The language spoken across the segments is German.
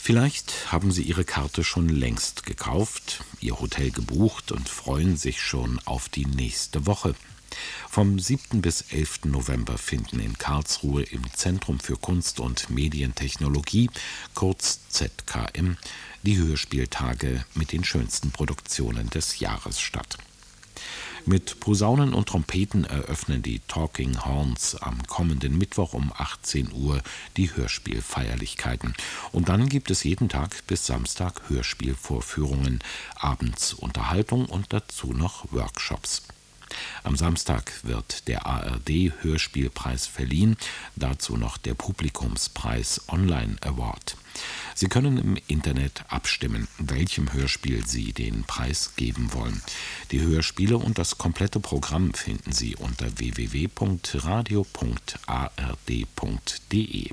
Vielleicht haben Sie Ihre Karte schon längst gekauft, Ihr Hotel gebucht und freuen sich schon auf die nächste Woche. Vom 7. bis 11. November finden in Karlsruhe im Zentrum für Kunst und Medientechnologie, kurz ZKM, die Hörspieltage mit den schönsten Produktionen des Jahres statt. Mit Posaunen und Trompeten eröffnen die Talking Horns am kommenden Mittwoch um 18 Uhr die Hörspielfeierlichkeiten. Und dann gibt es jeden Tag bis Samstag Hörspielvorführungen, abends Unterhaltung und dazu noch Workshops. Am Samstag wird der ARD-Hörspielpreis verliehen, dazu noch der Publikumspreis Online Award. Sie können im Internet abstimmen, welchem Hörspiel Sie den Preis geben wollen. Die Hörspiele und das komplette Programm finden Sie unter www.radio.ard.de.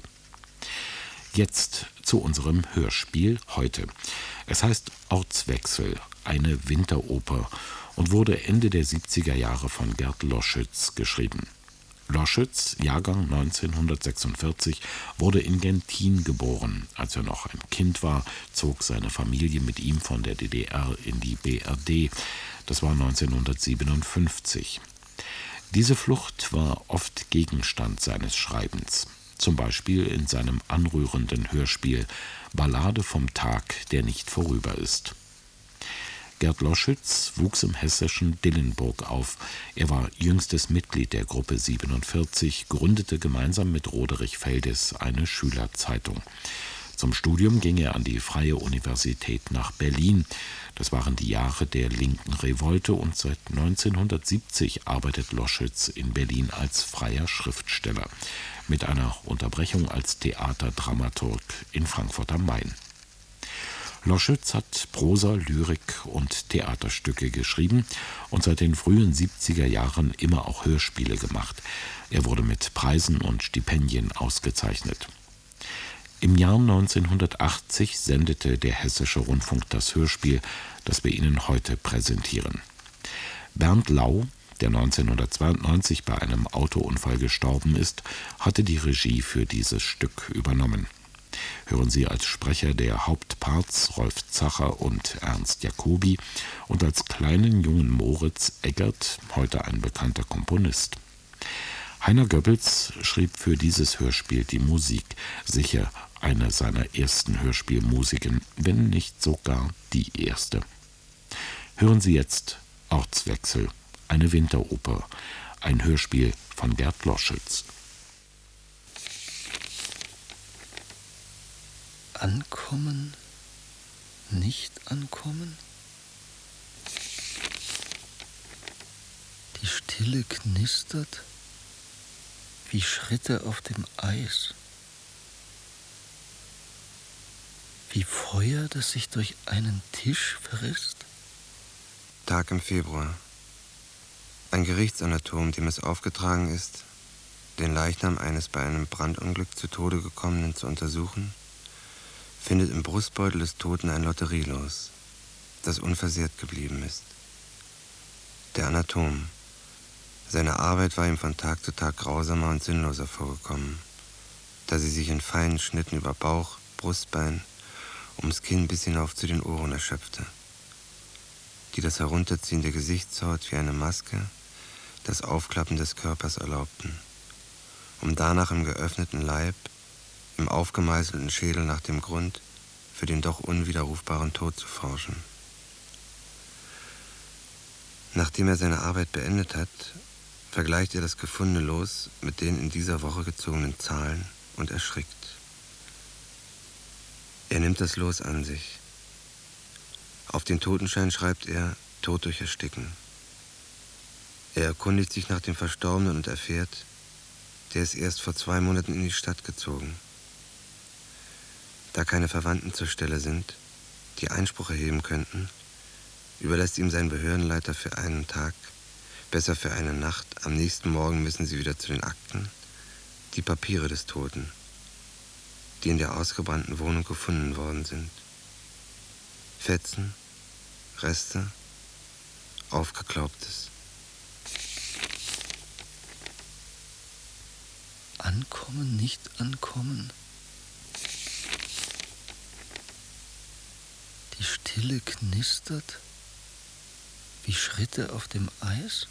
Jetzt zu unserem Hörspiel heute. Es heißt Ortswechsel, eine Winteroper und wurde Ende der 70er Jahre von Gerd Loschütz geschrieben. Loschütz, Jahrgang 1946, wurde in Genthin geboren. Als er noch ein Kind war, zog seine Familie mit ihm von der DDR in die BRD. Das war 1957. Diese Flucht war oft Gegenstand seines Schreibens. Zum Beispiel in seinem anrührenden Hörspiel Ballade vom Tag, der nicht vorüber ist. Gerd Loschütz wuchs im hessischen Dillenburg auf. Er war jüngstes Mitglied der Gruppe 47, gründete gemeinsam mit Roderich Feldes eine Schülerzeitung. Zum Studium ging er an die Freie Universität nach Berlin. Das waren die Jahre der linken Revolte und seit 1970 arbeitet Loschütz in Berlin als freier Schriftsteller, mit einer Unterbrechung als Theaterdramaturg in Frankfurt am Main. Loschütz hat Prosa, Lyrik und Theaterstücke geschrieben und seit den frühen 70er Jahren immer auch Hörspiele gemacht. Er wurde mit Preisen und Stipendien ausgezeichnet. Im Jahr 1980 sendete der Hessische Rundfunk das Hörspiel, das wir Ihnen heute präsentieren. Bernd Lau, der 1992 bei einem Autounfall gestorben ist, hatte die Regie für dieses Stück übernommen. Hören Sie als Sprecher der Hauptparts Rolf Zacher und Ernst Jacobi und als kleinen jungen Moritz Eggert, heute ein bekannter Komponist. Heiner Goebbels schrieb für dieses Hörspiel die Musik, sicher eine seiner ersten Hörspielmusiken, wenn nicht sogar die erste. Hören Sie jetzt Ortswechsel, eine Winteroper, ein Hörspiel von Gerd Loschütz. Ankommen, nicht ankommen? Die Stille knistert wie Schritte auf dem Eis, wie Feuer, das sich durch einen Tisch frisst. Tag im Februar. Ein Gerichtsanatom, dem es aufgetragen ist, den Leichnam eines bei einem Brandunglück zu Tode gekommenen zu untersuchen, findet im Brustbeutel des Toten ein Lotterielos, das unversehrt geblieben ist. Der Anatom. Seine Arbeit war ihm von Tag zu Tag grausamer und sinnloser vorgekommen, da sie sich in feinen Schnitten über Bauch, Brustbein, ums Kinn bis hinauf zu den Ohren erschöpfte, die das Herunterziehen der Gesichtshaut wie eine Maske, das Aufklappen des Körpers erlaubten, um danach im geöffneten Leib, im aufgemeißelten Schädel nach dem Grund für den doch unwiderrufbaren Tod zu forschen. Nachdem er seine Arbeit beendet hat, vergleicht er das gefundene Los mit den in dieser Woche gezogenen Zahlen und erschrickt. Er nimmt das Los an sich. Auf den Totenschein schreibt er Tod durch Ersticken. Er erkundigt sich nach dem Verstorbenen und erfährt, der ist erst vor 2 Monaten in die Stadt gezogen. Da keine Verwandten zur Stelle sind, die Einspruch erheben könnten, überlässt ihm sein Behördenleiter für einen Tag, besser für eine Nacht, am nächsten Morgen müssen sie wieder zu den Akten, die Papiere des Toten, die in der ausgebrannten Wohnung gefunden worden sind. Fetzen, Reste, Aufgeklaubtes. Ankommen, nicht ankommen? Wie Stille knistert, wie Schritte auf dem Eis,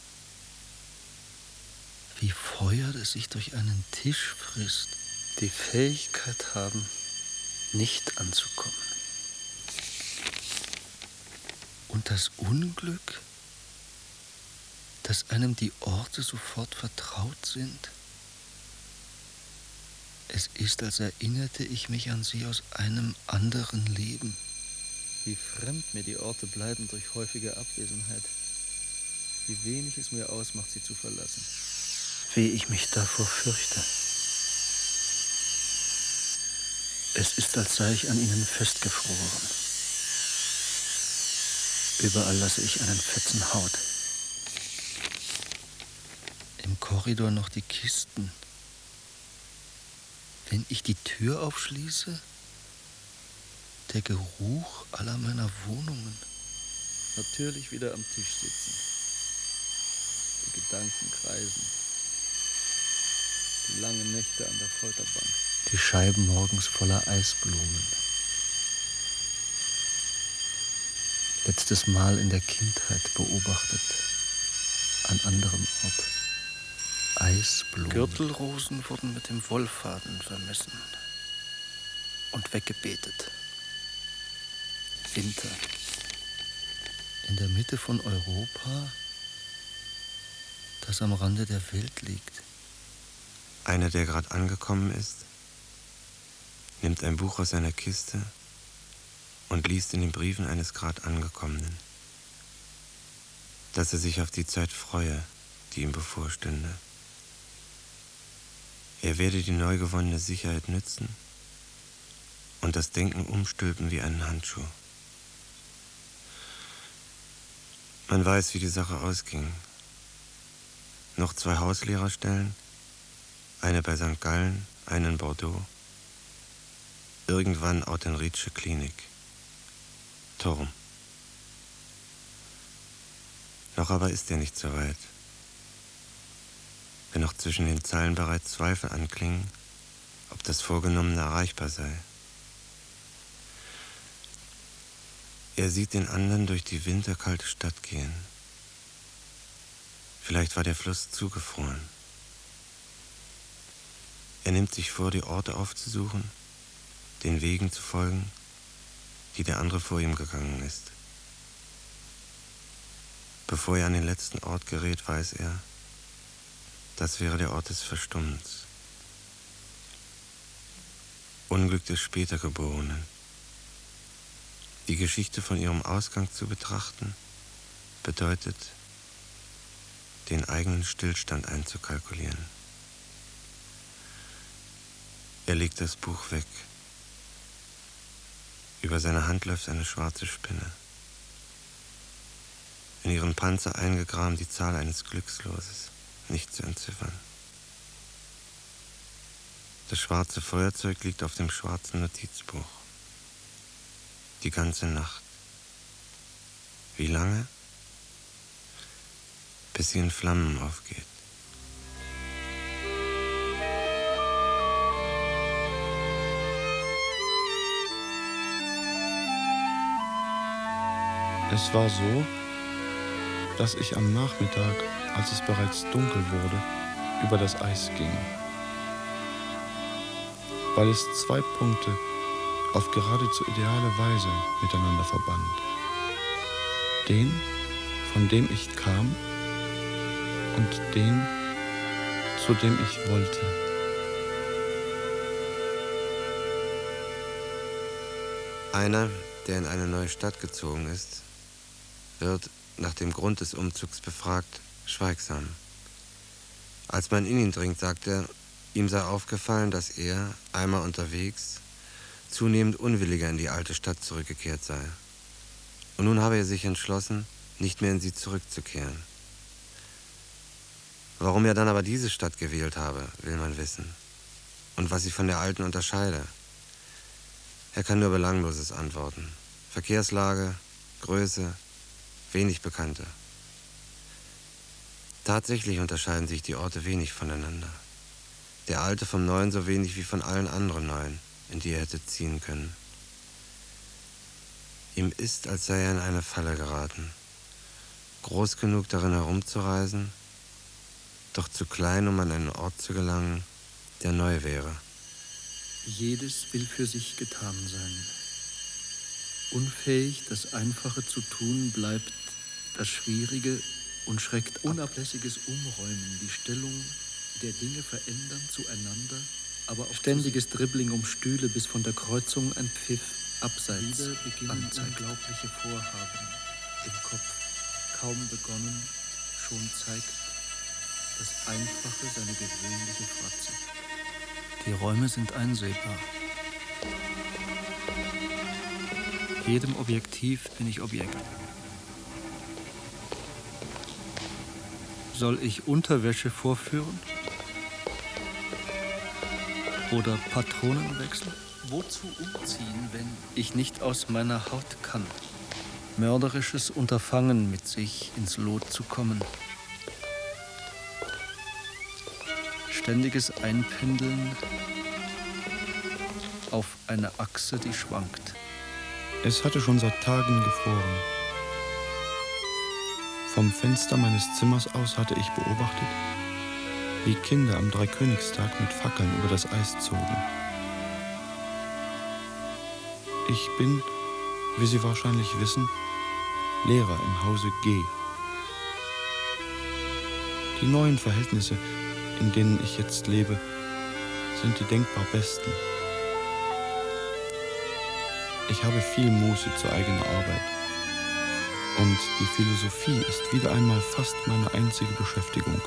wie Feuer, das sich durch einen Tisch frisst, die Fähigkeit haben, nicht anzukommen. Und das Unglück, dass einem die Orte sofort vertraut sind. Es ist, als erinnerte ich mich an sie aus einem anderen Leben. Wie fremd mir die Orte bleiben durch häufige Abwesenheit. Wie wenig es mir ausmacht, sie zu verlassen. Wie ich mich davor fürchte. Es ist, als sei ich an ihnen festgefroren. Überall lasse ich einen Fetzen Haut. Im Korridor noch die Kisten. Wenn ich die Tür aufschließe, der Geruch aller meiner Wohnungen. Natürlich wieder am Tisch sitzen. Die Gedanken kreisen. Die langen Nächte an der Folterbank. Die Scheiben morgens voller Eisblumen. Letztes Mal in der Kindheit beobachtet. An anderem Ort. Eisblumen. Gürtelrosen wurden mit dem Wollfaden vermessen und weggebetet. Winter. In der Mitte von Europa, das am Rande der Welt liegt. Einer, der gerade angekommen ist, nimmt ein Buch aus seiner Kiste und liest in den Briefen eines gerade Angekommenen, dass er sich auf die Zeit freue, die ihm bevorstünde. Er werde die neu gewonnene Sicherheit nützen und das Denken umstülpen wie einen Handschuh. Man weiß, wie die Sache ausging. Noch 2 Hauslehrerstellen, eine bei St. Gallen, eine in Bordeaux. Irgendwann Autenriethsche Klinik. Turm. Noch aber ist er nicht so weit. Wenn noch zwischen den Zeilen bereits Zweifel anklingen, ob das Vorgenommene erreichbar sei. Er sieht den anderen durch die winterkalte Stadt gehen. Vielleicht war der Fluss zugefroren. Er nimmt sich vor, die Orte aufzusuchen, den Wegen zu folgen, die der andere vor ihm gegangen ist. Bevor er an den letzten Ort gerät, weiß er, das wäre der Ort des Verstummens. Unglück des später Geborenen. Die Geschichte von ihrem Ausgang zu betrachten, bedeutet, den eigenen Stillstand einzukalkulieren. Er legt das Buch weg. Über seine Hand läuft eine schwarze Spinne. In ihren Panzer eingegraben die Zahl eines Glücksloses, nicht zu entziffern. Das schwarze Feuerzeug liegt auf dem schwarzen Notizbuch. Die ganze Nacht. Wie lange? Bis sie in Flammen aufgeht. Es war so, dass ich am Nachmittag, als es bereits dunkel wurde, über das Eis ging. Weil es 2 Punkte auf geradezu ideale Weise miteinander verband. Den, von dem ich kam, und den, zu dem ich wollte. Einer, der in eine neue Stadt gezogen ist, wird, nach dem Grund des Umzugs befragt, schweigsam. Als man in ihn dringt, sagt er, ihm sei aufgefallen, dass er, einmal unterwegs, zunehmend unwilliger in die alte Stadt zurückgekehrt sei. Und nun habe er sich entschlossen, nicht mehr in sie zurückzukehren. Warum er dann aber diese Stadt gewählt habe, will man wissen. Und was sie von der alten unterscheide. Er kann nur Belangloses antworten. Verkehrslage, Größe, wenig Bekannte. Tatsächlich unterscheiden sich die Orte wenig voneinander. Der alte vom neuen so wenig wie von allen anderen neuen, in die er hätte ziehen können. Ihm ist, als sei er in eine Falle geraten. Groß genug, darin herumzureisen, doch zu klein, um an einen Ort zu gelangen, der neu wäre. Jedes will für sich getan sein. Unfähig, das Einfache zu tun, bleibt das Schwierige und schreckt unablässiges Umräumen, die Stellung der Dinge verändern zueinander, aber auch ständiges Dribbling um Stühle, bis von der Kreuzung ein Pfiff abseits anzeigt. Unglaubliche Vorhaben im Kopf, kaum begonnen, schon zeigt das Einfache seine gewöhnliche Fratze. Die Räume sind einsehbar. Jedem Objektiv bin ich Objekt. Soll ich Unterwäsche vorführen? Oder Patronen wechseln? Wozu umziehen, wenn ich nicht aus meiner Haut kann? Mörderisches Unterfangen, mit sich ins Lot zu kommen. Ständiges Einpendeln auf eine Achse, die schwankt. Es hatte schon seit Tagen gefroren. Vom Fenster meines Zimmers aus hatte ich beobachtet, wie Kinder am Dreikönigstag mit Fackeln über das Eis zogen. Ich bin, wie Sie wahrscheinlich wissen, Lehrer im Hause G. Die neuen Verhältnisse, in denen ich jetzt lebe, sind die denkbar besten. Ich habe viel Muße zur eigenen Arbeit. Und die Philosophie ist wieder einmal fast meine einzige Beschäftigung.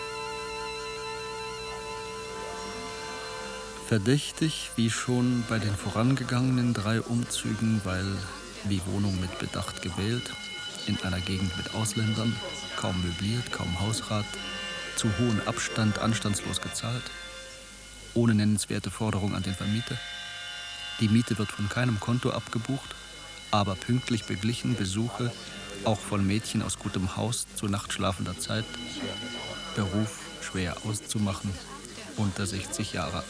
Verdächtig wie schon bei den vorangegangenen 3 Umzügen, weil wie Wohnung mit Bedacht gewählt, in einer Gegend mit Ausländern, kaum möbliert, kaum Hausrat, zu hohen Abstand anstandslos gezahlt, ohne nennenswerte Forderung an den Vermieter. Die Miete wird von keinem Konto abgebucht, aber pünktlich beglichen, Besuche, auch von Mädchen aus gutem Haus zu nachtschlafender Zeit, Beruf schwer auszumachen, unter 60 Jahre alt.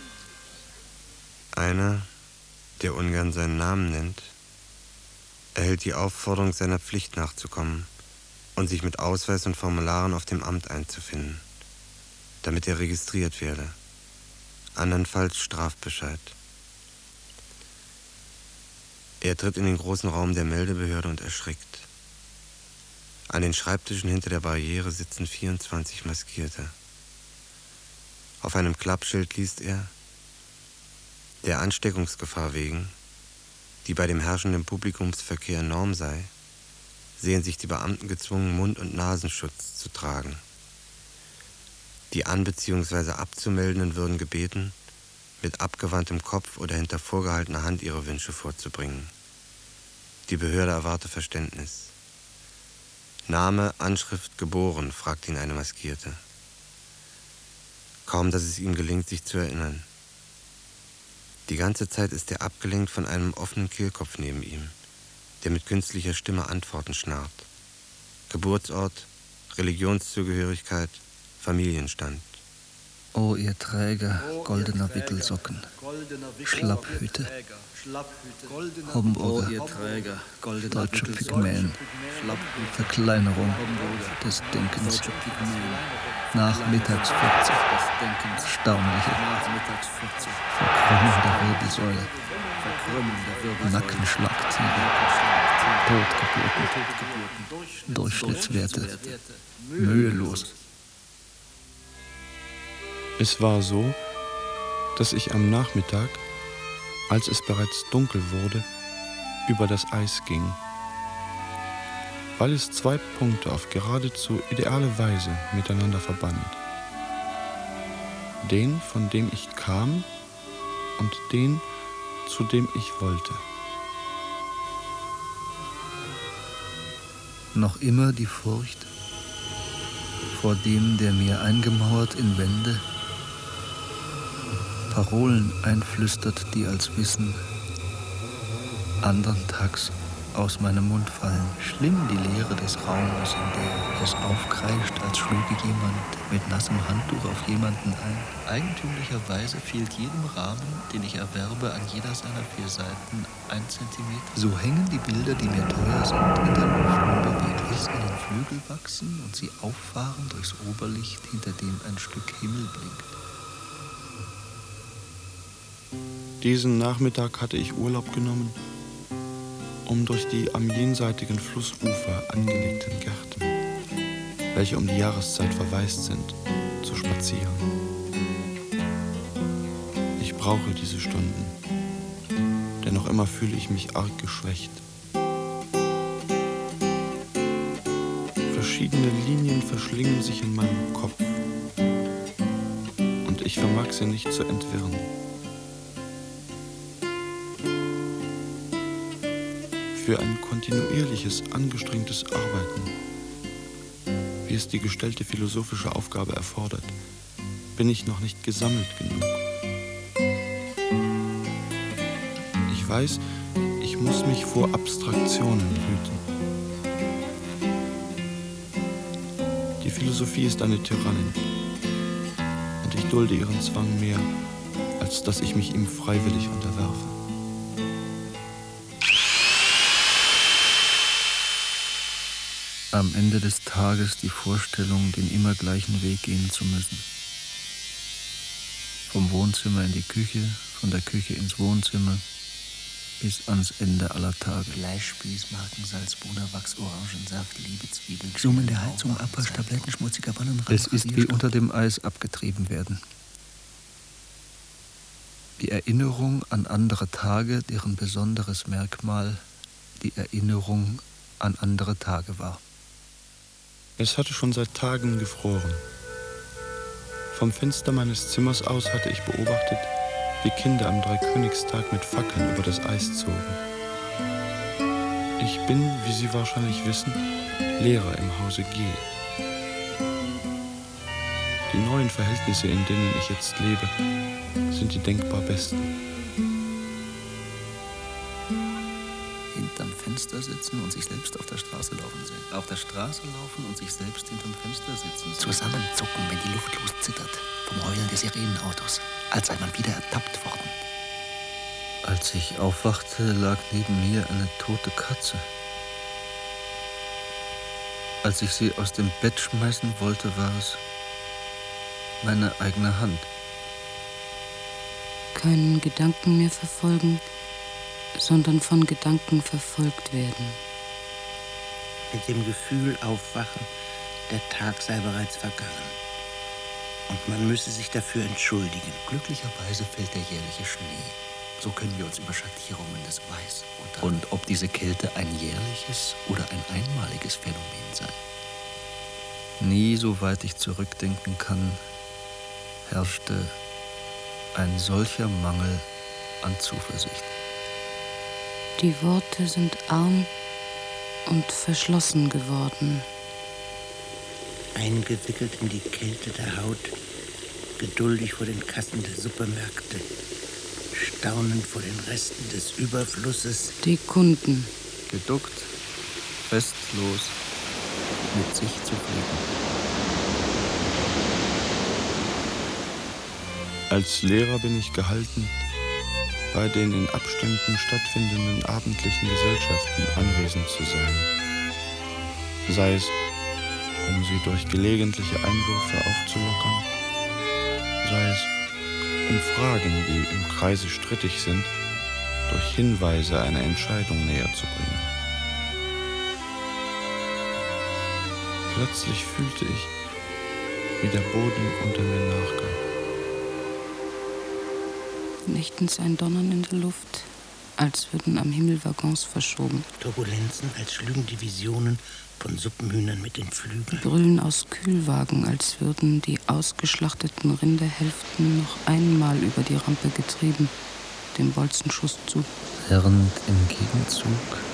Einer, der ungern seinen Namen nennt, erhält die Aufforderung, seiner Pflicht nachzukommen und sich mit Ausweis und Formularen auf dem Amt einzufinden, damit er registriert werde, andernfalls Strafbescheid. Er tritt in den großen Raum der Meldebehörde und erschrickt. An den Schreibtischen hinter der Barriere sitzen 24 Maskierte. Auf einem Klappschild liest er: Der Ansteckungsgefahr wegen, die bei dem herrschenden Publikumsverkehr Norm sei, sehen sich die Beamten gezwungen, Mund- und Nasenschutz zu tragen. Die an- bzw. Abzumeldenden würden gebeten, mit abgewandtem Kopf oder hinter vorgehaltener Hand ihre Wünsche vorzubringen. Die Behörde erwarte Verständnis. Name, Anschrift, geboren, fragt ihn eine Maskierte. Kaum, dass es ihm gelingt, sich zu erinnern. Die ganze Zeit ist er abgelenkt von einem offenen Kehlkopf neben ihm, der mit künstlicher Stimme Antworten schnarrt. Geburtsort, Religionszugehörigkeit, Familienstand. O ihr Träger goldener Wickelsocken, Schlapphüte, Homburger, deutsche Pygmäen, Verkleinerung des Denkens, nachmittags 40, erstaunliche, Verkrümmung der Wirbelsäule, Nackenschlagtiere, Totgeburten, Durchschnittswerte, mühelos. Es war so, dass ich am Nachmittag, als es bereits dunkel wurde, über das Eis ging, weil es 2 Punkte auf geradezu ideale Weise miteinander verband. Den, von dem ich kam, und den, zu dem ich wollte. Noch immer die Furcht vor dem, der mir eingemauert in Wände Parolen einflüstert, die als Wissen andern Tags aus meinem Mund fallen. Schlimm die Leere des Raumes, in der es aufkreischt, als schlüge jemand mit nassem Handtuch auf jemanden ein. Eigentümlicherweise fehlt jedem Rahmen, den ich erwerbe, an jeder seiner 4 Seiten 1 Zentimeter. So hängen die Bilder, die mir teuer sind, in der Luft unbeweglich, bis ihnen Flügel wachsen und sie auffahren durchs Oberlicht, hinter dem ein Stück Himmel blinkt. Diesen Nachmittag hatte ich Urlaub genommen, um durch die am jenseitigen Flussufer angelegten Gärten, welche um die Jahreszeit verwaist sind, zu spazieren. Ich brauche diese Stunden, denn noch immer fühle ich mich arg geschwächt. Verschiedene Linien verschlingen sich in meinem Kopf und ich vermag sie nicht zu entwirren. Für ein kontinuierliches, angestrengtes Arbeiten, wie es die gestellte philosophische Aufgabe erfordert, bin ich noch nicht gesammelt genug. Ich weiß, ich muss mich vor Abstraktionen hüten. Die Philosophie ist eine Tyrannin und ich dulde ihren Zwang mehr, als dass ich mich ihm freiwillig unterwerfe. Am Ende des Tages die Vorstellung, den immer gleichen Weg gehen zu müssen. Vom Wohnzimmer in die Küche, von der Küche ins Wohnzimmer, bis ans Ende aller Tage. Fleischspieß, Markensalz, Bohnerwachs, Orangensaft, Liebezwiebeln, Summen der Heizung, Abwasch, Tabletten, schmutziger Wallenrand. Es ist wie unter dem Eis abgetrieben werden. Die Erinnerung an andere Tage, deren besonderes Merkmal die Erinnerung an andere Tage war. Es hatte schon seit Tagen gefroren. Vom Fenster meines Zimmers aus hatte ich beobachtet, wie Kinder am Dreikönigstag mit Fackeln über das Eis zogen. Ich bin, wie Sie wahrscheinlich wissen, Lehrer im Hause G. Die neuen Verhältnisse, in denen ich jetzt lebe, sind die denkbar besten. Hinterm Fenster sitzen und sich selbst auf der Straße laufen sehen. Auf der Straße laufen und sich selbst hinterm Fenster sitzen sehen. Zusammenzucken, wenn die Luft loszittert, vom Heulen des Sirenenautos, als sei man wieder ertappt worden. Als ich aufwachte, lag neben mir eine tote Katze. Als ich sie aus dem Bett schmeißen wollte, war es meine eigene Hand. Keinen Gedanken mehr verfolgen, sondern von Gedanken verfolgt werden. Mit dem Gefühl aufwachen, der Tag sei bereits vergangen. Und man müsse sich dafür entschuldigen. Glücklicherweise fällt der jährliche Schnee. So können wir uns über Schattierungen des Weiß unterhalten. Und ob diese Kälte ein jährliches oder ein einmaliges Phänomen sei. Nie, soweit ich zurückdenken kann, herrschte ein solcher Mangel an Zuversicht. Die Worte sind arm und verschlossen geworden. Eingewickelt in die Kälte der Haut, geduldig vor den Kassen der Supermärkte, staunend vor den Resten des Überflusses. Die Kunden. Geduckt, restlos, mit sich zufrieden. Als Lehrer bin ich gehalten, bei den in Abständen stattfindenden abendlichen Gesellschaften anwesend zu sein. Sei es, um sie durch gelegentliche Einwürfe aufzulockern, sei es, um Fragen, die im Kreise strittig sind, durch Hinweise eine Entscheidung näher zu bringen. Plötzlich fühlte ich, wie der Boden unter mir nachgab. Nächtens ein Donnern in der Luft, als würden am Himmel Waggons verschoben. Turbulenzen, als schlügen die Visionen von Suppenhühnern mit den Flügeln. Brüllen aus Kühlwagen, als würden die ausgeschlachteten Rinderhälften noch einmal über die Rampe getrieben, dem Bolzenschuss zu. Während im Gegenzug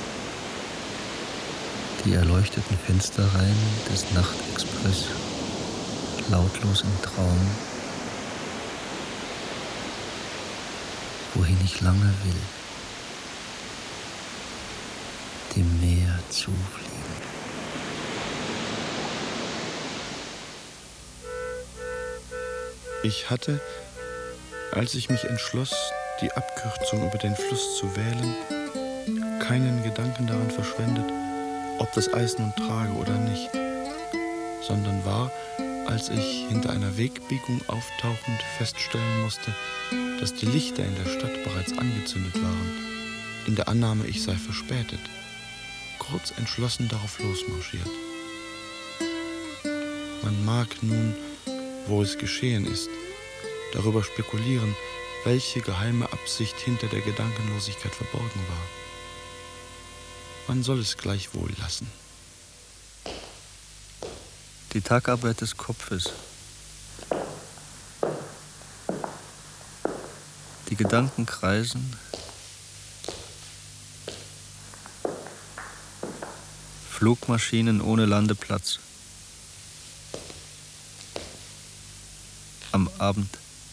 die erleuchteten Fensterreihen des Nachtexpress lautlos im Traum, wohin ich lange will, zufliegen. Ich hatte, als ich mich entschloss, die Abkürzung über den Fluss zu wählen, keinen Gedanken daran verschwendet, ob das Eis nun trage oder nicht, sondern war, als ich hinter einer Wegbiegung auftauchend feststellen musste, dass die Lichter in der Stadt bereits angezündet waren, in der Annahme, ich sei verspätet, kurz entschlossen darauf losmarschiert. Man mag nun, wo es geschehen ist, darüber spekulieren, welche geheime Absicht hinter der Gedankenlosigkeit verborgen war. Man soll es gleichwohl lassen. Die Tagarbeit des Kopfes. Die Gedanken kreisen. Flugmaschinen ohne Landeplatz. Am Abend.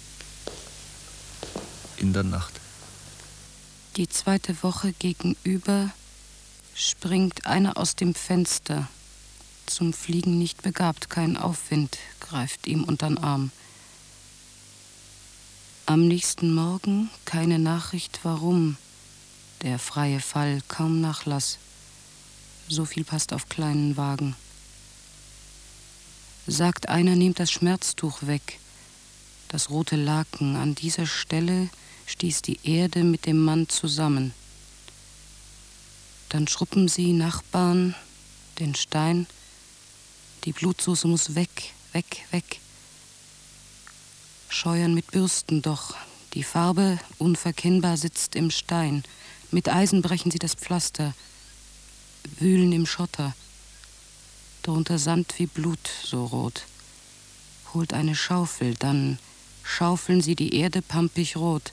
In der Nacht. Die zweite Woche gegenüber springt einer aus dem Fenster. Zum Fliegen nicht begabt, kein Aufwind, greift ihm untern Arm. Am nächsten Morgen keine Nachricht, warum. Der freie Fall, kaum Nachlass. So viel passt auf kleinen Wagen. Sagt einer, nehmt das Schmerztuch weg. Das rote Laken, an dieser Stelle stieß die Erde mit dem Mann zusammen. Dann schruppen sie, Nachbarn, den Stein. Die Blutsoße muss weg, weg, weg. Scheuern mit Bürsten doch. Die Farbe unverkennbar sitzt im Stein. Mit Eisen brechen sie das Pflaster. Wühlen im Schotter. Drunter Sand wie Blut, so rot. Holt eine Schaufel, dann schaufeln sie die Erde pampig rot.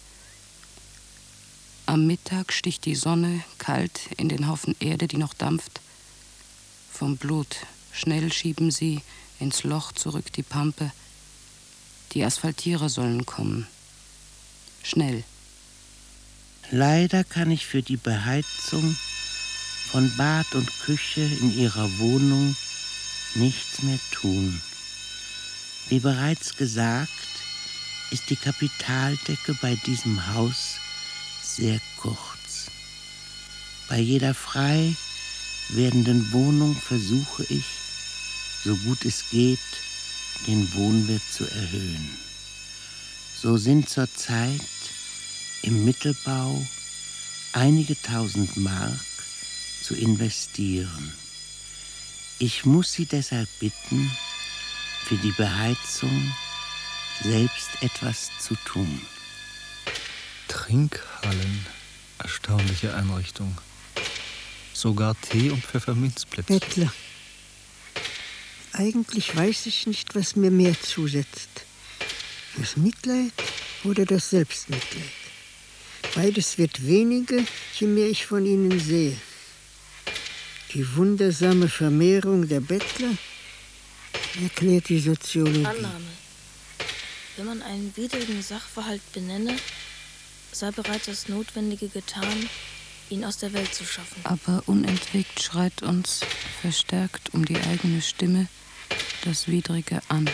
Am Mittag sticht die Sonne kalt in den Haufen Erde, die noch dampft. Vom Blut schnell schieben sie ins Loch zurück die Pampe. Die Asphaltierer sollen kommen. Schnell. Leider kann ich für die Beheizung von Bad und Küche in ihrer Wohnung nichts mehr tun. Wie bereits gesagt, ist die Kapitaldecke bei diesem Haus sehr kurz. Bei jeder frei werdenden Wohnung versuche ich, so gut es geht, den Wohnwert zu erhöhen. So sind zurzeit im Mittelbau einige tausend Mark zu investieren. Ich muss Sie deshalb bitten, für die Beheizung selbst etwas zu tun. Trinkhallen. Erstaunliche Einrichtung. Sogar Tee- und Pfefferminzplätzchen. Bettler. Eigentlich weiß ich nicht, was mir mehr zusetzt. Das Mitleid oder das Selbstmitleid. Beides wird weniger, je mehr ich von ihnen sehe. Die wundersame Vermehrung der Bettler erklärt die Soziologie. Annahme. Wenn man einen widrigen Sachverhalt benenne, sei bereits das Notwendige getan, ihn aus der Welt zu schaffen. Aber unentwegt schreit uns, verstärkt um die eigene Stimme, das Widrige an.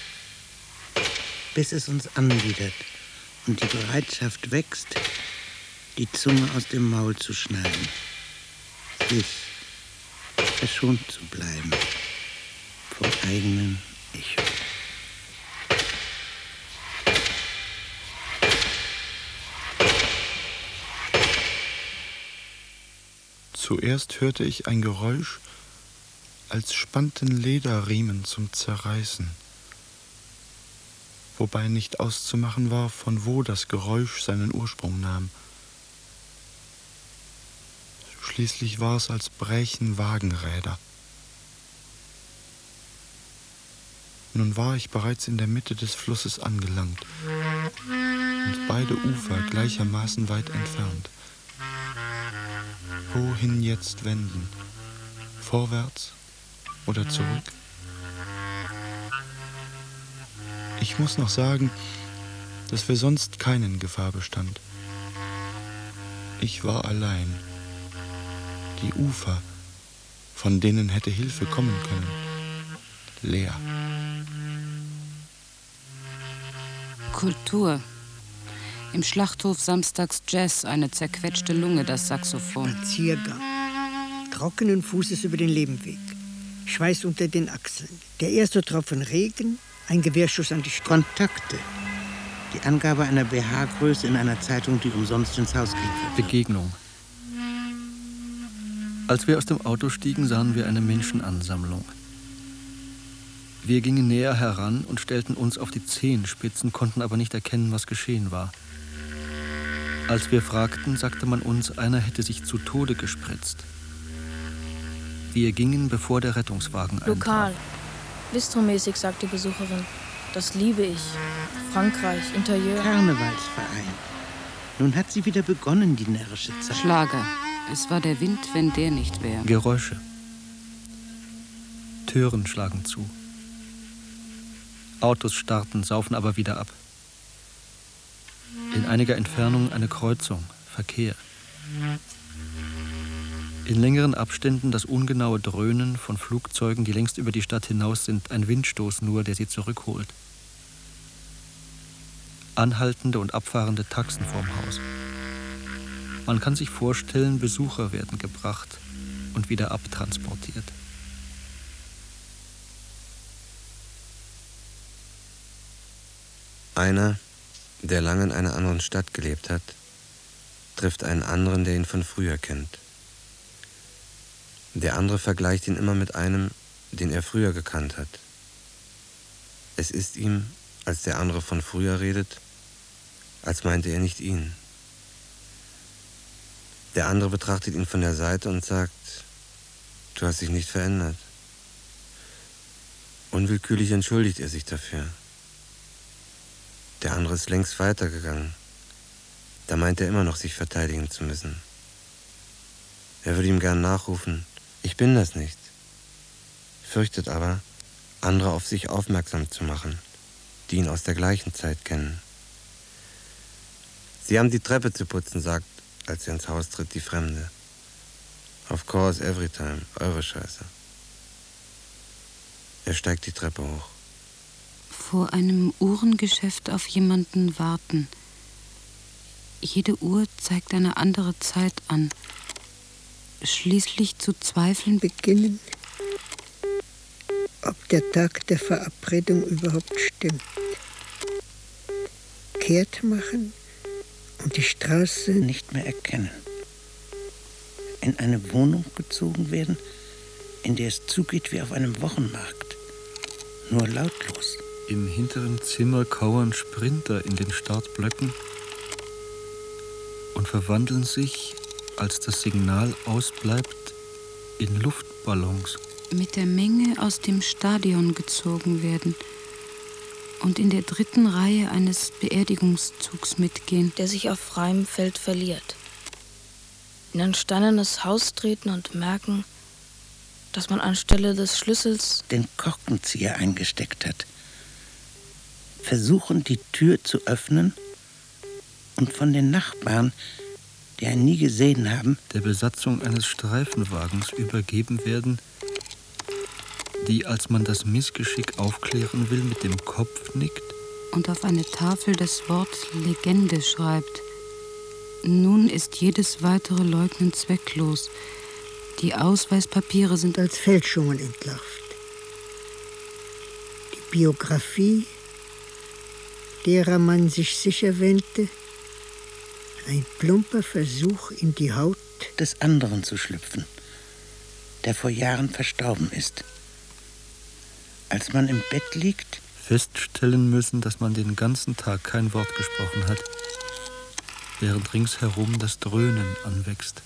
Bis es uns anwidert und die Bereitschaft wächst, die Zunge aus dem Maul zu schneiden. Sich verschont zu bleiben vom eigenen Echo. Zuerst hörte ich ein Geräusch, als spannten Lederriemen zum Zerreißen, wobei nicht auszumachen war, von wo das Geräusch seinen Ursprung nahm. Schließlich war es, als brächen Wagenräder. Nun war ich bereits in der Mitte des Flusses angelangt und beide Ufer gleichermaßen weit entfernt. Wohin jetzt wenden? Vorwärts oder zurück? Ich muss noch sagen, dass für sonst keinen Gefahr bestand. Ich war allein. Die Ufer von denen hätte Hilfe kommen können. Leer. Kultur. Im Schlachthof samstags Jazz, eine zerquetschte Lunge, das Saxophon. Spaziergang. Trockenen Fußes über den Lebenweg. Schweiß unter den Achseln. Der erste Tropfen Regen, ein Gewehrschuss an die Stirn. Kontakte. Die Angabe einer BH-Größe in einer Zeitung, die umsonst ins Haus ging. Begegnung. Als wir aus dem Auto stiegen, sahen wir eine Menschenansammlung. Wir gingen näher heran und stellten uns auf die Zehenspitzen, konnten aber nicht erkennen, was geschehen war. Als wir fragten, sagte man uns, einer hätte sich zu Tode gespritzt. Wir gingen, bevor der Rettungswagen eintraf. Lokal. Bistromäßig, sagt die Besucherin. Das liebe ich. Frankreich, Interieur. Karnevalsverein. Nun hat sie wieder begonnen, die närrische Zeit. Schlager. Es war der Wind, wenn der nicht wäre. Geräusche. Türen schlagen zu. Autos starten, saufen aber wieder ab. In einiger Entfernung eine Kreuzung, Verkehr. In längeren Abständen das ungenaue Dröhnen von Flugzeugen, die längst über die Stadt hinaus sind, ein Windstoß nur, der sie zurückholt. Anhaltende und abfahrende Taxen vorm Haus. Man kann sich vorstellen, Besucher werden gebracht und wieder abtransportiert. Einer, der lange in einer anderen Stadt gelebt hat, trifft einen anderen, der ihn von früher kennt. Der andere vergleicht ihn immer mit einem, den er früher gekannt hat. Es ist ihm, als der andere von früher redet, als meinte er nicht ihn. Der andere betrachtet ihn von der Seite und sagt, du hast dich nicht verändert. Unwillkürlich entschuldigt er sich dafür. Der andere ist längst weitergegangen. Da meint er immer noch, sich verteidigen zu müssen. Er würde ihm gern nachrufen, ich bin das nicht. Fürchtet aber, andere auf sich aufmerksam zu machen, die ihn aus der gleichen Zeit kennen. Sie haben die Treppe zu putzen, sagt, als er ins Haus tritt, die Fremde. Of course, every time, eure Scheiße. Er steigt die Treppe hoch. Vor einem Uhrengeschäft auf jemanden warten. Jede Uhr zeigt eine andere Zeit an. Schließlich zu zweifeln Beginnen, ob der Tag der Verabredung überhaupt stimmt. Kehrt machen und die Straße Nicht mehr erkennen. In eine Wohnung gezogen werden, in der es zugeht wie auf einem Wochenmarkt. Nur lautlos. Im hinteren Zimmer kauern Sprinter in den Startblöcken und verwandeln sich, als das Signal ausbleibt, in Luftballons. mit der Menge aus dem Stadion gezogen werden und in der dritten Reihe eines Beerdigungszugs mitgehen. Der sich auf freiem Feld verliert. In ein steinernes Haus treten und merken, dass man anstelle des Schlüssels Den Korkenzieher eingesteckt hat. Versuchen, die Tür zu öffnen und von den Nachbarn, die einen nie gesehen haben, Der Besatzung eines Streifenwagens übergeben werden, die, als man das Missgeschick aufklären will, mit dem Kopf nickt. Und auf eine Tafel das Wort Legende schreibt. Nun ist jedes weitere Leugnen zwecklos. Die Ausweispapiere sind als Fälschungen entlarvt. Die Biografie, derer man sich sicher wähnte, ein plumper Versuch, in die Haut des anderen zu schlüpfen, der vor Jahren verstorben ist. Als man im Bett liegt, Feststellen müssen, dass man den ganzen Tag kein Wort gesprochen hat, während ringsherum das Dröhnen anwächst.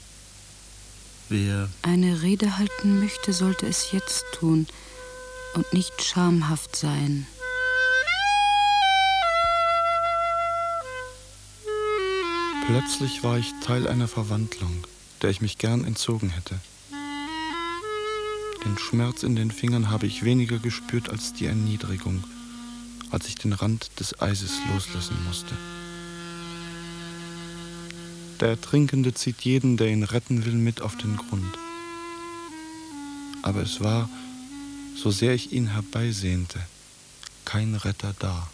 Wer eine Rede halten möchte, sollte es jetzt tun und nicht schamhaft sein. Plötzlich war ich Teil einer Verwandlung, der ich mich gern entzogen hätte. Den Schmerz in den Fingern habe ich weniger gespürt als die Erniedrigung, als ich den Rand des Eises loslassen musste. Der Ertrinkende zieht jeden, der ihn retten will, mit auf den Grund. aber es war, so sehr ich ihn herbeisehnte, kein Retter da.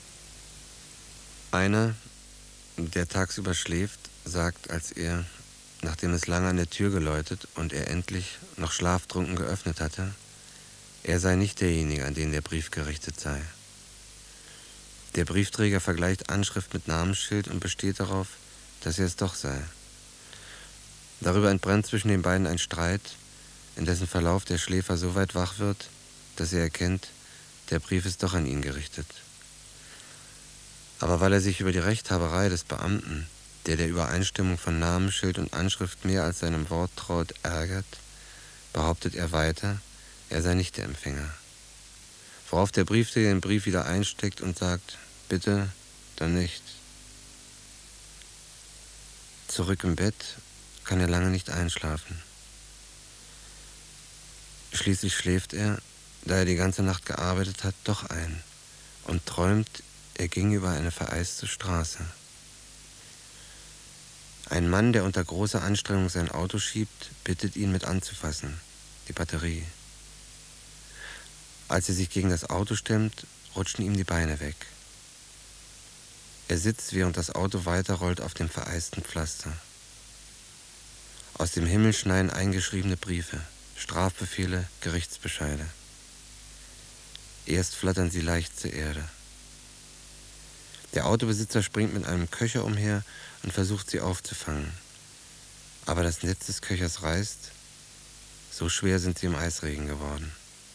Einer, der tagsüber schläft, sagt, als er, nachdem es lange an der Tür geläutet und er endlich noch schlaftrunken geöffnet hatte, er sei nicht derjenige, an den der Brief gerichtet sei. Der Briefträger vergleicht Anschrift mit Namensschild und besteht darauf, dass er es doch sei. Darüber entbrennt zwischen den beiden ein Streit, in dessen Verlauf der Schläfer so weit wach wird, dass er erkennt, der Brief ist doch an ihn gerichtet. Aber weil er sich über die Rechthaberei des Beamten, der Übereinstimmung von Namensschild und Anschrift mehr als seinem Wort traut, ärgert, behauptet er weiter, er sei nicht der Empfänger. Worauf der Briefträger den Brief wieder einsteckt und sagt, bitte, dann nicht. Zurück im Bett kann er lange nicht einschlafen. Schließlich schläft er, da er die ganze Nacht gearbeitet hat, doch ein und träumt, er ging über eine vereiste Straße. Ein Mann, der unter großer Anstrengung sein Auto schiebt, bittet ihn mit anzufassen, die Batterie. Als er sich gegen das Auto stemmt, rutschen ihm die Beine weg. Er sitzt, während das Auto weiterrollt, auf dem vereisten Pflaster. Aus dem Himmel schneien eingeschriebene Briefe, Strafbefehle, Gerichtsbescheide. Erst flattern sie leicht zur Erde. Der Autobesitzer springt mit einem Köcher umher und versucht, sie aufzufangen. Aber das Netz des Köchers reißt, so schwer sind sie im Eisregen geworden.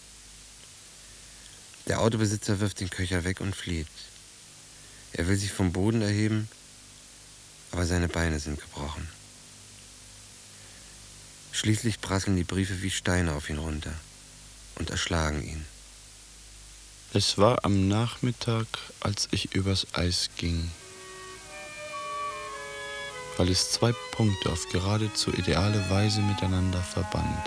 Der Autobesitzer wirft den Köcher weg und flieht. Er will sich vom Boden erheben, aber seine Beine sind gebrochen. Schließlich prasseln die Briefe wie Steine auf ihn runter und erschlagen ihn. Es war am Nachmittag, als ich übers Eis ging, weil es zwei Punkte auf geradezu ideale Weise miteinander verband.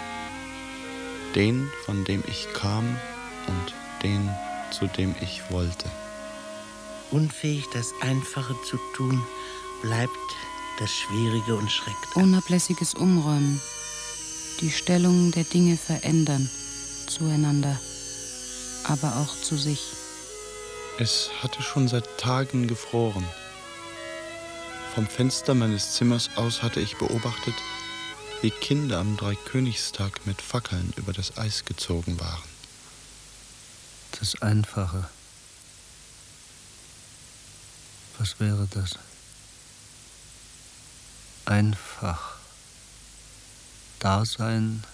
Den, von dem ich kam, und den, zu dem ich wollte. Unfähig, das Einfache zu tun, bleibt das Schwierige und schreckt. Unablässiges Umräumen, die Stellung der Dinge verändern, zueinander, aber auch zu sich. Es hatte schon seit Tagen gefroren. Vom Fenster meines Zimmers aus hatte ich beobachtet, wie Kinder am Dreikönigstag mit Fackeln über das Eis gezogen waren. Das Einfache. Was wäre das? Einfach. Dasein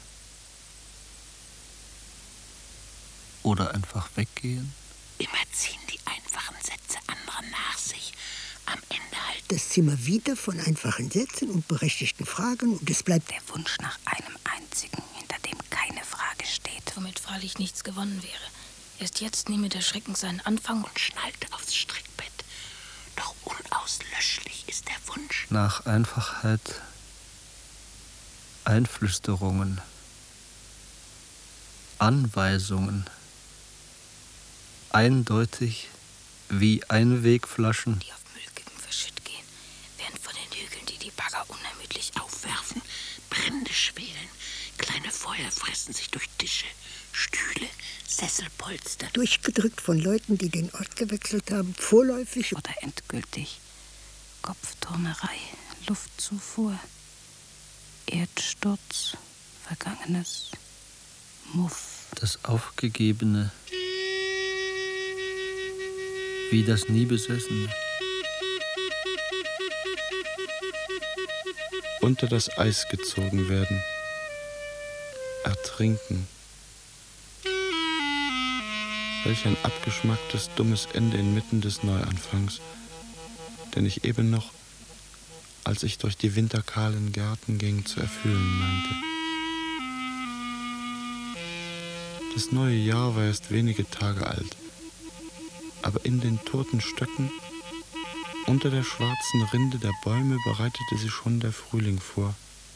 oder einfach weggehen? Immer ziehen die einfachen Sätze anderer nach sich. Am Ende halt das Zimmer wieder von einfachen Sätzen und berechtigten Fragen und es bleibt der Wunsch nach einem einzigen, hinter dem keine Frage steht. Womit freilich nichts gewonnen wäre. Erst jetzt nehme der Schrecken seinen Anfang und schnallte aufs Strickbett. Doch unauslöschlich ist der Wunsch nach Einfachheit, Einflüsterungen, Anweisungen, eindeutig wie Einwegflaschen, die auf Müllkippen verschütt gehen, während von den Hügeln, die die Bagger unermüdlich aufwerfen, Brände schwelen, kleine Feuer fressen sich durch Tische, Stühle, Sesselpolster. Durchgedrückt von Leuten, die den Ort gewechselt haben, vorläufig oder endgültig. Kopfturnerei, Luftzufuhr, Erdsturz, Vergangenes, Muff. Das Aufgegebene, wie das Niebesessene. Unter das Eis gezogen werden, ertrinken. Welch ein abgeschmacktes, dummes Ende inmitten des Neuanfangs, den ich eben noch, als ich durch die winterkahlen Gärten ging, zu erfüllen meinte. Das neue Jahr war erst wenige Tage alt, aber in den toten Stöcken, unter der schwarzen Rinde der Bäume bereitete sich schon der Frühling vor.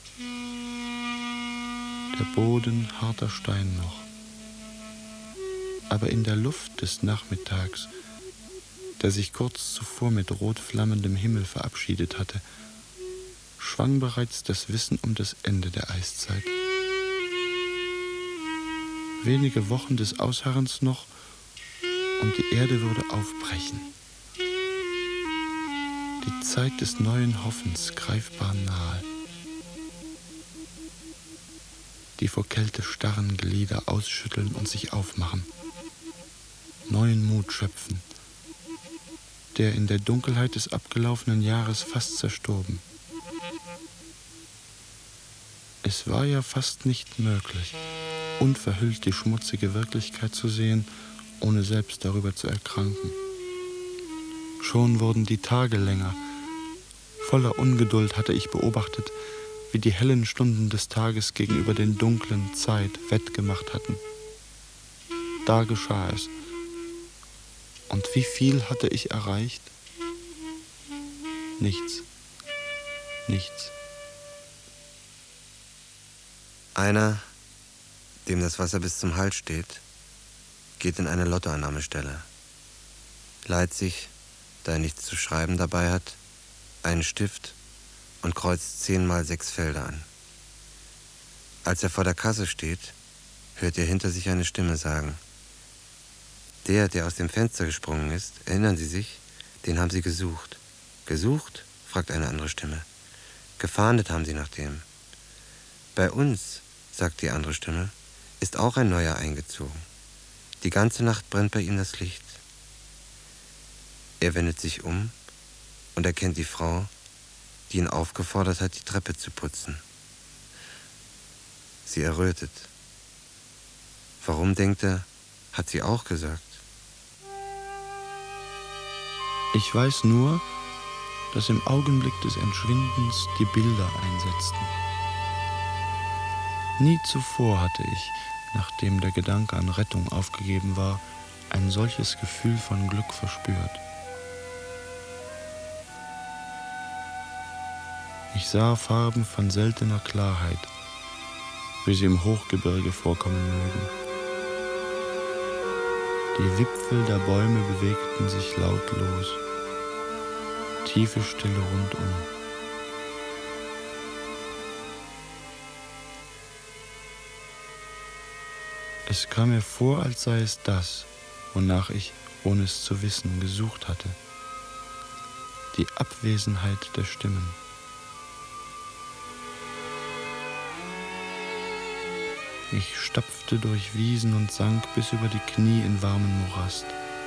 Der Boden harter Stein noch. Aber in der Luft des Nachmittags, der sich kurz zuvor mit rot flammendem Himmel verabschiedet hatte, schwang bereits das Wissen um das Ende der Eiszeit. Wenige Wochen des Ausharrens noch und die Erde würde aufbrechen. Die Zeit des neuen Hoffens greifbar nahe. Die vor Kälte starren Glieder ausschütteln und sich aufmachen. Neuen Mut schöpfen, der in der Dunkelheit des abgelaufenen Jahres fast zerstorben. Es war ja fast nicht möglich, unverhüllt die schmutzige Wirklichkeit zu sehen, ohne selbst darüber zu erkranken. Schon wurden die Tage länger. Voller Ungeduld hatte ich beobachtet, wie die hellen Stunden des Tages gegenüber den dunklen Zeit wettgemacht hatten. Da geschah es. Und wie viel hatte ich erreicht? Nichts. Nichts. Einer, dem das Wasser bis zum Hals steht, geht in eine Lottoannahmestelle, leiht sich, da er nichts zu schreiben dabei hat, einen Stift und kreuzt 10 mal 6 Felder an. Als er vor der Kasse steht, hört er hinter sich eine Stimme sagen: Der aus dem Fenster gesprungen ist, erinnern Sie sich, den haben Sie gesucht. Gesucht? Fragt eine andere Stimme. Gefahndet haben Sie nach dem. Bei uns, sagt die andere Stimme, ist auch ein Neuer eingezogen. Die ganze Nacht brennt bei ihm das Licht. Er wendet sich um und erkennt die Frau, die ihn aufgefordert hat, die Treppe zu putzen. Sie errötet. Warum, denkt er, hat sie auch gesagt? Ich weiß nur, dass im Augenblick des Entschwindens die Bilder einsetzten. Nie zuvor hatte ich, nachdem der Gedanke an Rettung aufgegeben war, ein solches Gefühl von Glück verspürt. Ich sah Farben von seltener Klarheit, wie sie im Hochgebirge vorkommen mögen. Die Wipfel der Bäume bewegten sich lautlos, tiefe Stille rundum. Es kam mir vor, als sei es das, wonach ich, ohne es zu wissen, gesucht hatte. Die Abwesenheit der Stimmen. Ich stapfte durch Wiesen und sank bis über die Knie in warmen Morast.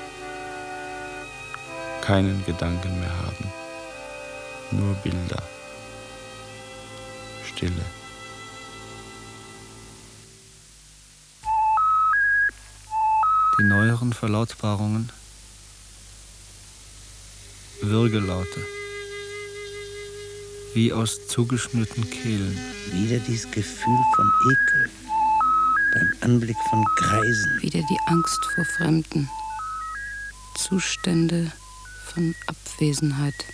Keinen Gedanken mehr haben, nur Bilder, Stille. Die neueren Verlautbarungen, Würgelaute, wie aus zugeschnürten Kehlen. Wieder dieses Gefühl von Ekel beim Anblick von Greisen. Wieder die Angst vor Fremden, Zustände von Abwesenheit,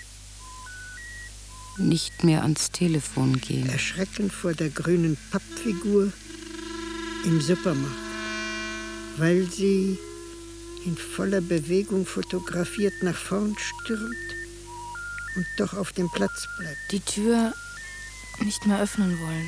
nicht mehr ans Telefon gehen. Erschrecken vor der grünen Pappfigur im Supermarkt, weil sie in voller Bewegung fotografiert nach vorn stürmt und doch auf dem Platz bleibt. Die Tür nicht mehr öffnen wollen.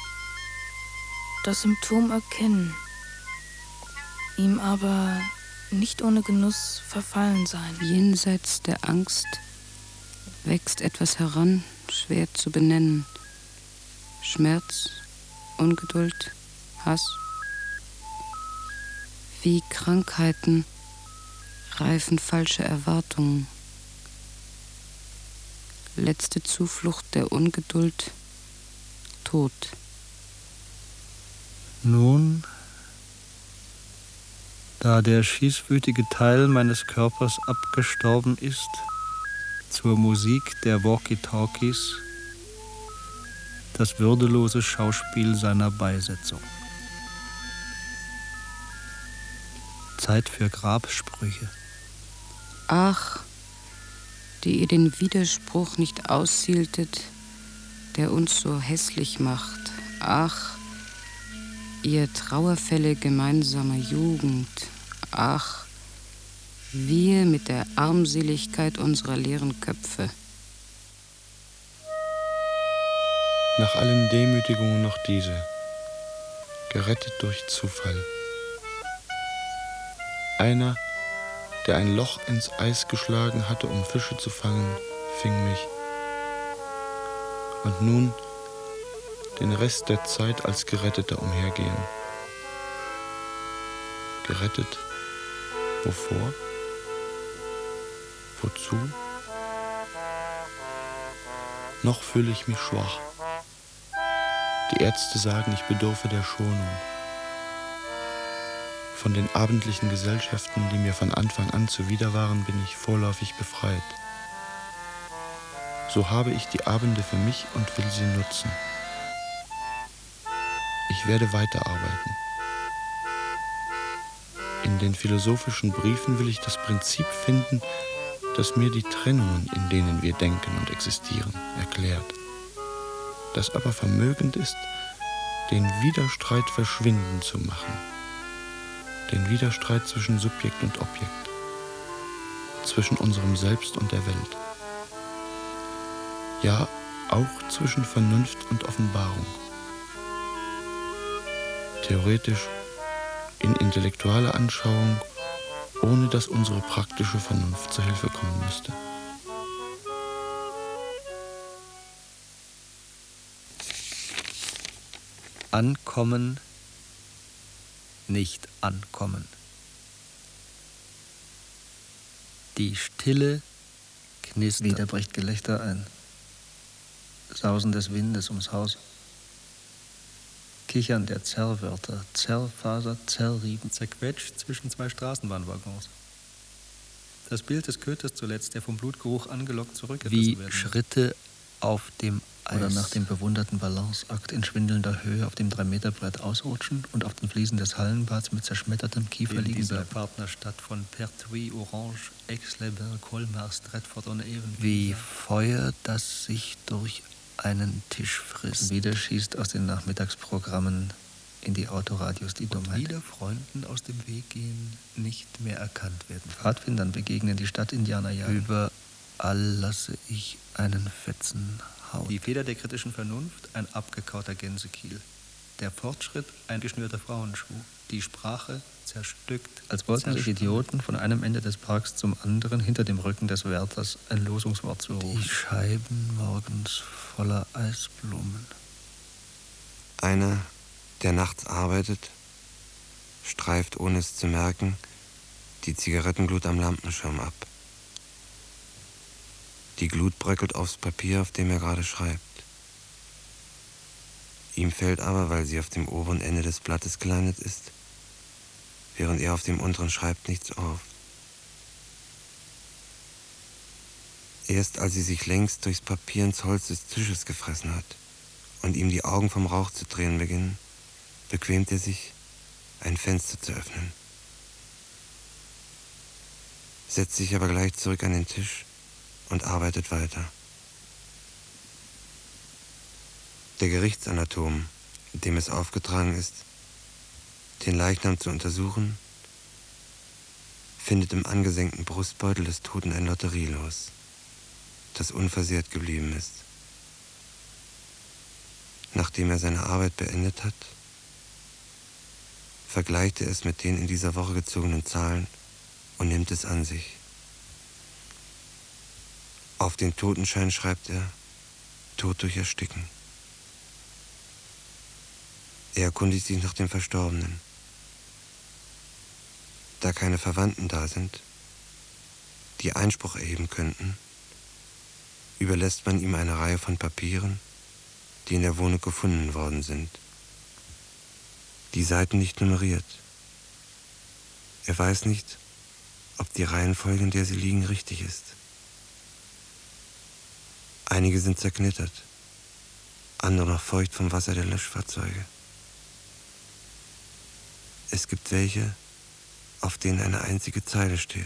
Das Symptom erkennen. Ihm aber nicht ohne Genuss verfallen sein. Jenseits der Angst wächst etwas heran, schwer zu benennen. Schmerz, Ungeduld, Hass. Wie Krankheiten reifen falsche Erwartungen. Letzte Zuflucht der Ungeduld, Tod. Nun, da der schießwütige Teil meines Körpers abgestorben ist, zur Musik der Walkie-Talkies, das würdelose Schauspiel seiner Beisetzung. Zeit für Grabsprüche. Ach, die ihr den Widerspruch nicht aushieltet, der uns so hässlich macht. Ach, ihr Trauerfälle gemeinsamer Jugend. Ach, wir mit der Armseligkeit unserer leeren Köpfe. Nach allen Demütigungen noch diese, gerettet durch Zufall, Einer, der ein Loch ins Eis geschlagen hatte, um Fische zu fangen, fing mich. Und nun den Rest der Zeit als Geretteter umhergehen. Gerettet? Wovor? Wozu? Noch fühle ich mich schwach. Die Ärzte sagen, ich bedürfe der Schonung. Von den abendlichen Gesellschaften, die mir von Anfang an zuwider waren, bin ich vorläufig befreit. So habe ich die Abende für mich und will sie nutzen. Ich werde weiterarbeiten. In den philosophischen Briefen will ich das Prinzip finden, das mir die Trennungen, in denen wir denken und existieren, erklärt. Das aber vermögend ist, den Widerstreit verschwinden zu machen. Den Widerstreit zwischen Subjekt und Objekt, zwischen unserem Selbst und der Welt. Ja, auch zwischen Vernunft und Offenbarung. Theoretisch, in intellektualer Anschauung, ohne dass unsere praktische Vernunft zur Hilfe kommen müsste. Ankommen, nicht ankommen. Die Stille knistert. Wieder bricht Gelächter ein. Sausen des Windes ums Haus. Kichern der Zerrwörter, Zerrfaser, Zerrriemen, zerquetscht zwischen zwei Straßenbahnwaggons. Das Bild des Köters zuletzt, der vom Blutgeruch angelockt zurückgerissen werden. Wie Schritte auf dem Eis. Oder nach dem bewunderten Balanceakt in schwindelnder Höhe auf dem 3-Meter-Brett ausrutschen und auf den Fliesen des Hallenbads mit zerschmettertem Kiefer liegen bleiben. Dieser Partnerstadt von Pertuis, Orange, Aix-les-Bains, Colmar, Stratford-on-Avon. Wie Feuer, das sich durch einen Tisch frisst. Wieder schießt aus den Nachmittagsprogrammen in die Autoradios die Dummheit. Und wieder Freunden aus dem Weg gehen, nicht mehr erkannt werden. Pfadfindern begegnen die Stadtindianer ja. Überall lasse ich einen Fetzen Haut. Die Feder der kritischen Vernunft, ein abgekauter Gänsekiel. Der Fortschritt, ein geschnürter Frauenschuh. Die Sprache zerstückt. Als wollten sich Idioten von einem Ende des Parks zum anderen hinter dem Rücken des Wärters ein Losungswort zu rufen. Die Scheiben morgens voller Eisblumen. Einer, der nachts arbeitet, streift, ohne es zu merken, die Zigarettenglut am Lampenschirm ab. Die Glut bröckelt aufs Papier, auf dem er gerade schreibt. Ihm fällt aber, weil sie auf dem oberen Ende des Blattes gelandet ist, während er auf dem unteren schreibt, nichts auf. Erst als sie sich längst durchs Papier ins Holz des Tisches gefressen hat und ihm die Augen vom Rauch zu drehen beginnen, bequemt er sich, ein Fenster zu öffnen. Setzt sich aber gleich zurück an den Tisch und arbeitet weiter. Der Gerichtsanatom, dem es aufgetragen ist, den Leichnam zu untersuchen, findet im angesenkten Brustbeutel des Toten ein Lotterielos, das unversehrt geblieben ist. Nachdem er seine Arbeit beendet hat, vergleicht er es mit den in dieser Woche gezogenen Zahlen und nimmt es an sich. Auf den Totenschein schreibt er, Tod durch Ersticken. Er erkundigt sich nach dem Verstorbenen. Da keine Verwandten da sind, die Einspruch erheben könnten, überlässt man ihm eine Reihe von Papieren, die in der Wohnung gefunden worden sind. Die Seiten nicht nummeriert. Er weiß nicht, ob die Reihenfolge, in der sie liegen, richtig ist. Einige sind zerknittert, andere noch feucht vom Wasser der Löschfahrzeuge. Es gibt welche, auf denen eine einzige Zeile steht.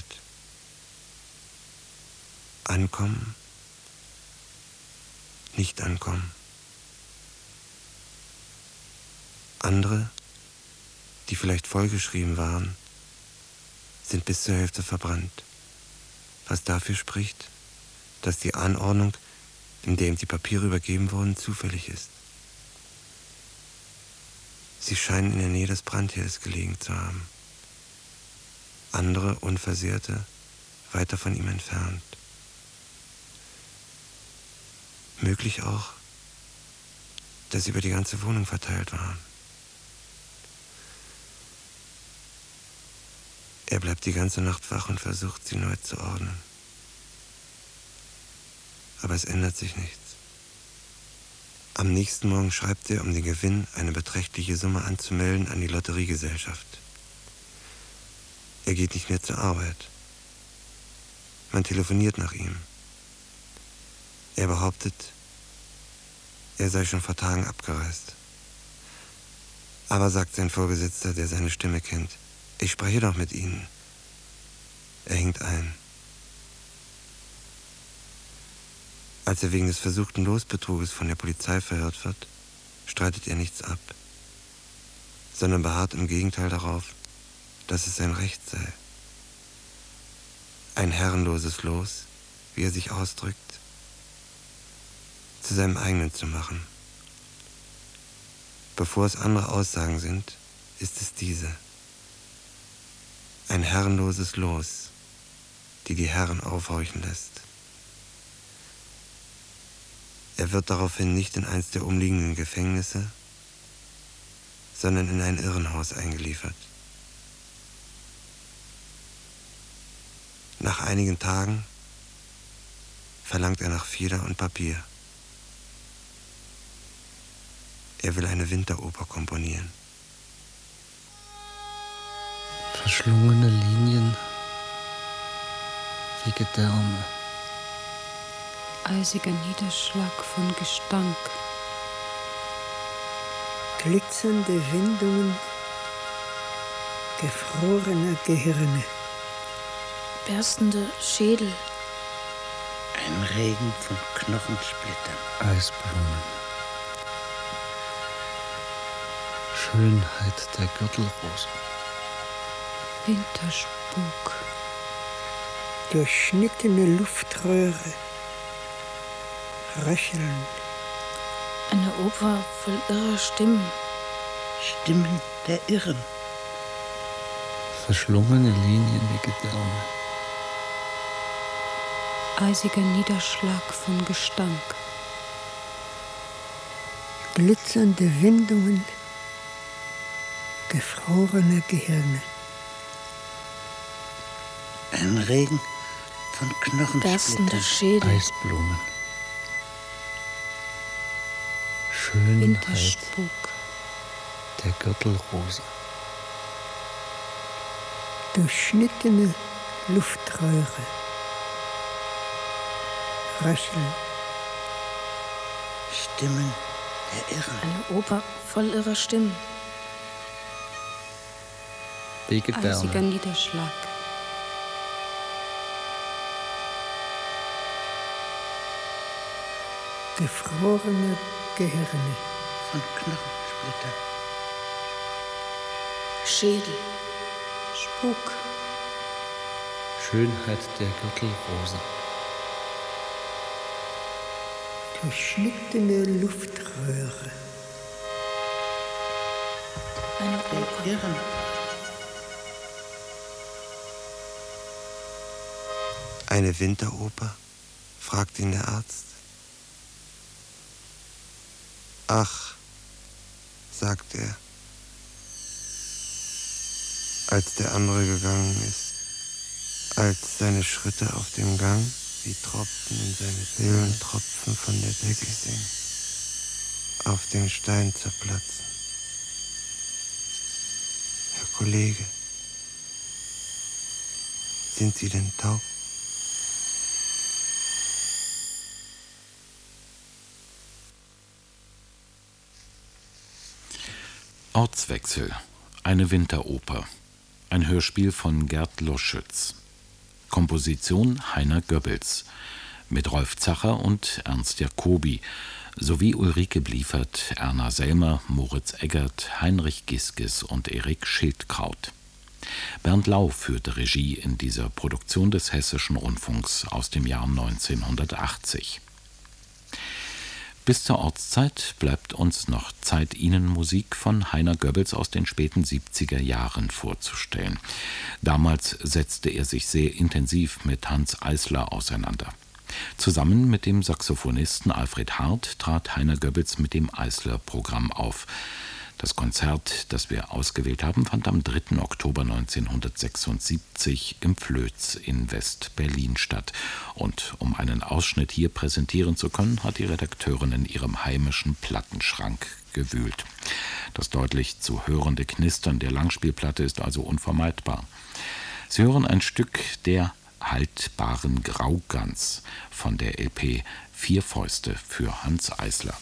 Ankommen, nicht ankommen. Andere, die vielleicht vollgeschrieben waren, sind bis zur Hälfte verbrannt, was dafür spricht, dass die Anordnung, in der ihm die Papiere übergeben wurden, zufällig ist. Sie scheinen in der Nähe des Brandherdes gelegen zu haben. andere, unversehrte, weiter von ihm entfernt. Möglich auch, dass sie über die ganze Wohnung verteilt waren. Er bleibt die ganze Nacht wach und versucht, sie neu zu ordnen. Aber es ändert sich nichts. Am nächsten Morgen schreibt er, um den Gewinn, eine beträchtliche Summe anzumelden, an die Lotteriegesellschaft. Er geht nicht mehr zur Arbeit. Man telefoniert nach ihm. Er behauptet, er sei schon vor Tagen abgereist. Aber, sagt sein Vorgesetzter, der seine Stimme kennt, ich spreche doch mit Ihnen. Er hinkt ein. Als er wegen des versuchten Losbetruges von der Polizei verhört wird, streitet er nichts ab, sondern beharrt im Gegenteil darauf, dass es sein Recht sei. Ein herrenloses Los, wie er sich ausdrückt, zu seinem eigenen zu machen. Bevor es andere Aussagen sind, ist es diese. Ein herrenloses Los, die Herren aufhorchen lässt. Er wird daraufhin nicht in eins der umliegenden Gefängnisse, sondern in ein Irrenhaus eingeliefert. Nach einigen Tagen verlangt er nach Feder und Papier. Er will eine Winteroper komponieren. Verschlungene Linien wie Gedärme. Eisiger Niederschlag von Gestank. Glitzernde Windungen gefrorener Gehirne. Berstende Schädel. Ein Regen von Knochensplittern. Eisblumen. Schönheit der Gürtelrose. Winterspuk. Durchschnittene Luftröhre. Röcheln. Eine Oper voll irrer Stimmen. Stimmen der Irren. Verschlungene Linien wie Gedärme. Eisiger Niederschlag von Gestank. Glitzernde Windungen gefrorener Gehirne. Ein Regen von Berstende Knochensplittern. Schädel. Eisblumen. Schönheit Winterspuk. der Gürtelrose. Durchschnittene Luftröhre. Röcheln. Stimmen der Irren. Eine Oper voll irrer Stimmen. Wie Eisiger Gedärme. Niederschlag. Gefrorene Gehirne. Von Knochensplittern. Schädel. Spuk. Schönheit der Gürtelrose. Durchschnittene Luftröhre. Eine Der Oper. Irren. Eine Winteroper? Fragt ihn der Arzt. Ach, sagt er, als der andere gegangen ist, als seine Schritte auf dem Gang wie Tropfen in seine Seelentropfen von der Decke sinken, auf den Stein zerplatzen. Herr Kollege, sind Sie denn taub? Ortswechsel, eine Winteroper, ein Hörspiel von Gerd Loschütz. Komposition Heiner Goebbels, mit Rolf Zacher und Ernst Jacobi, sowie Ulrike Bliefert, Erna Selmer, Moritz Eggert, Heinrich Giskes und Erik Schildkraut. Bernd Lau führte Regie in dieser Produktion des Hessischen Rundfunks aus dem Jahr 1980. Bis zur Ortszeit bleibt uns noch Zeit, Ihnen Musik von Heiner Goebbels aus den späten 70er Jahren vorzustellen. Damals setzte er sich sehr intensiv mit Hanns Eisler auseinander. Zusammen mit dem Saxophonisten Alfred Hart trat Heiner Goebbels mit dem Eisler-Programm auf. Das Konzert, das wir ausgewählt haben, fand am 3. Oktober 1976 im Flöz in West-Berlin statt. Und um einen Ausschnitt hier präsentieren zu können, hat die Redakteurin in ihrem heimischen Plattenschrank gewühlt. Das deutlich zu hörende Knistern der Langspielplatte ist also unvermeidbar. Sie hören ein Stück der haltbaren Graugans von der LP 4 Fäuste für Hanns Eisler.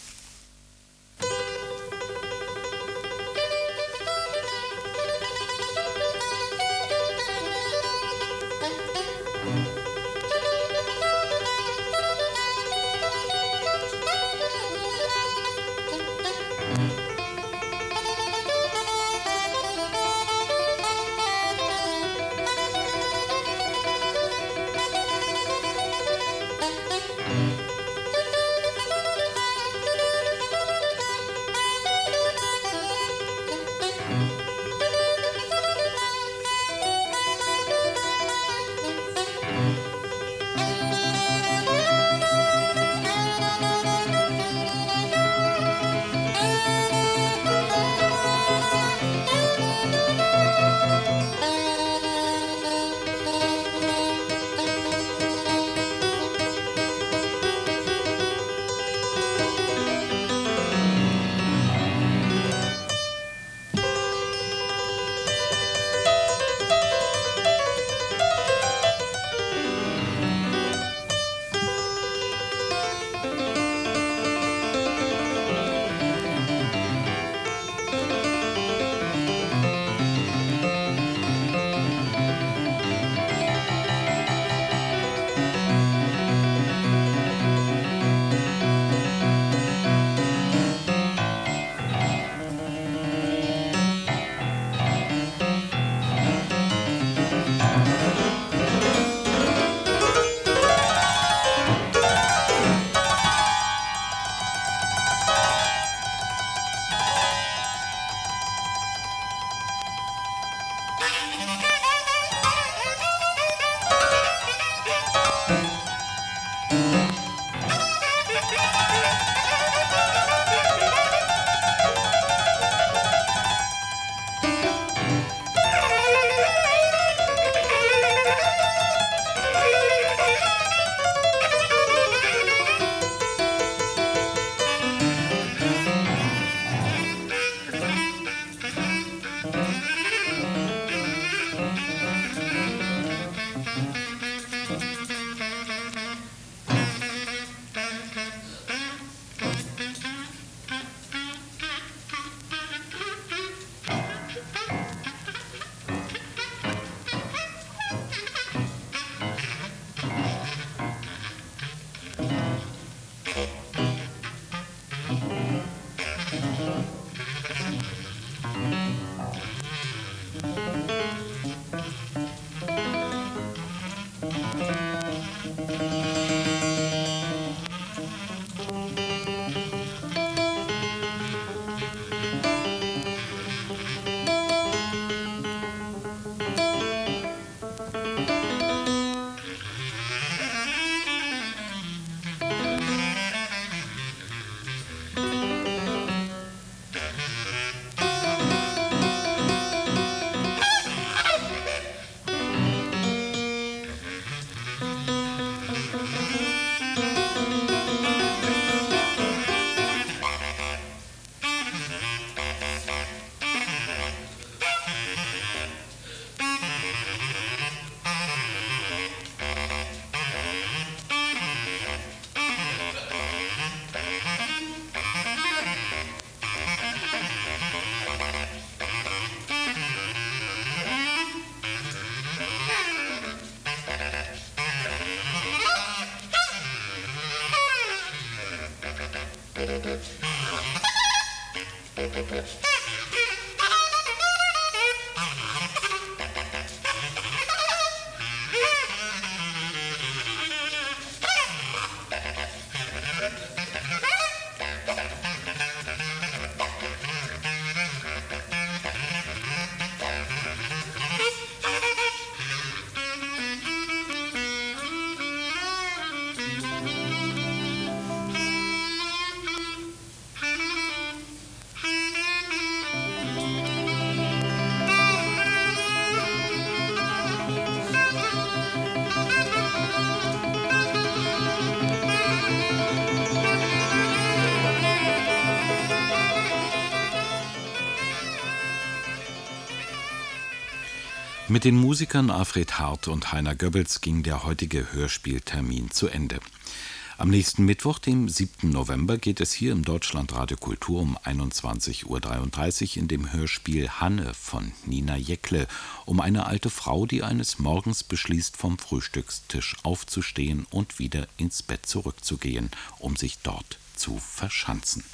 Mit den Musikern Alfred Hart und Heiner Goebbels ging der heutige Hörspieltermin zu Ende. Am nächsten Mittwoch, dem 7. November, geht es hier im Deutschlandradio Kultur um 21:33 Uhr in dem Hörspiel Hanne von Nina Jäckle um eine alte Frau, die eines Morgens beschließt, vom Frühstückstisch aufzustehen und wieder ins Bett zurückzugehen, um sich dort zu verschanzen.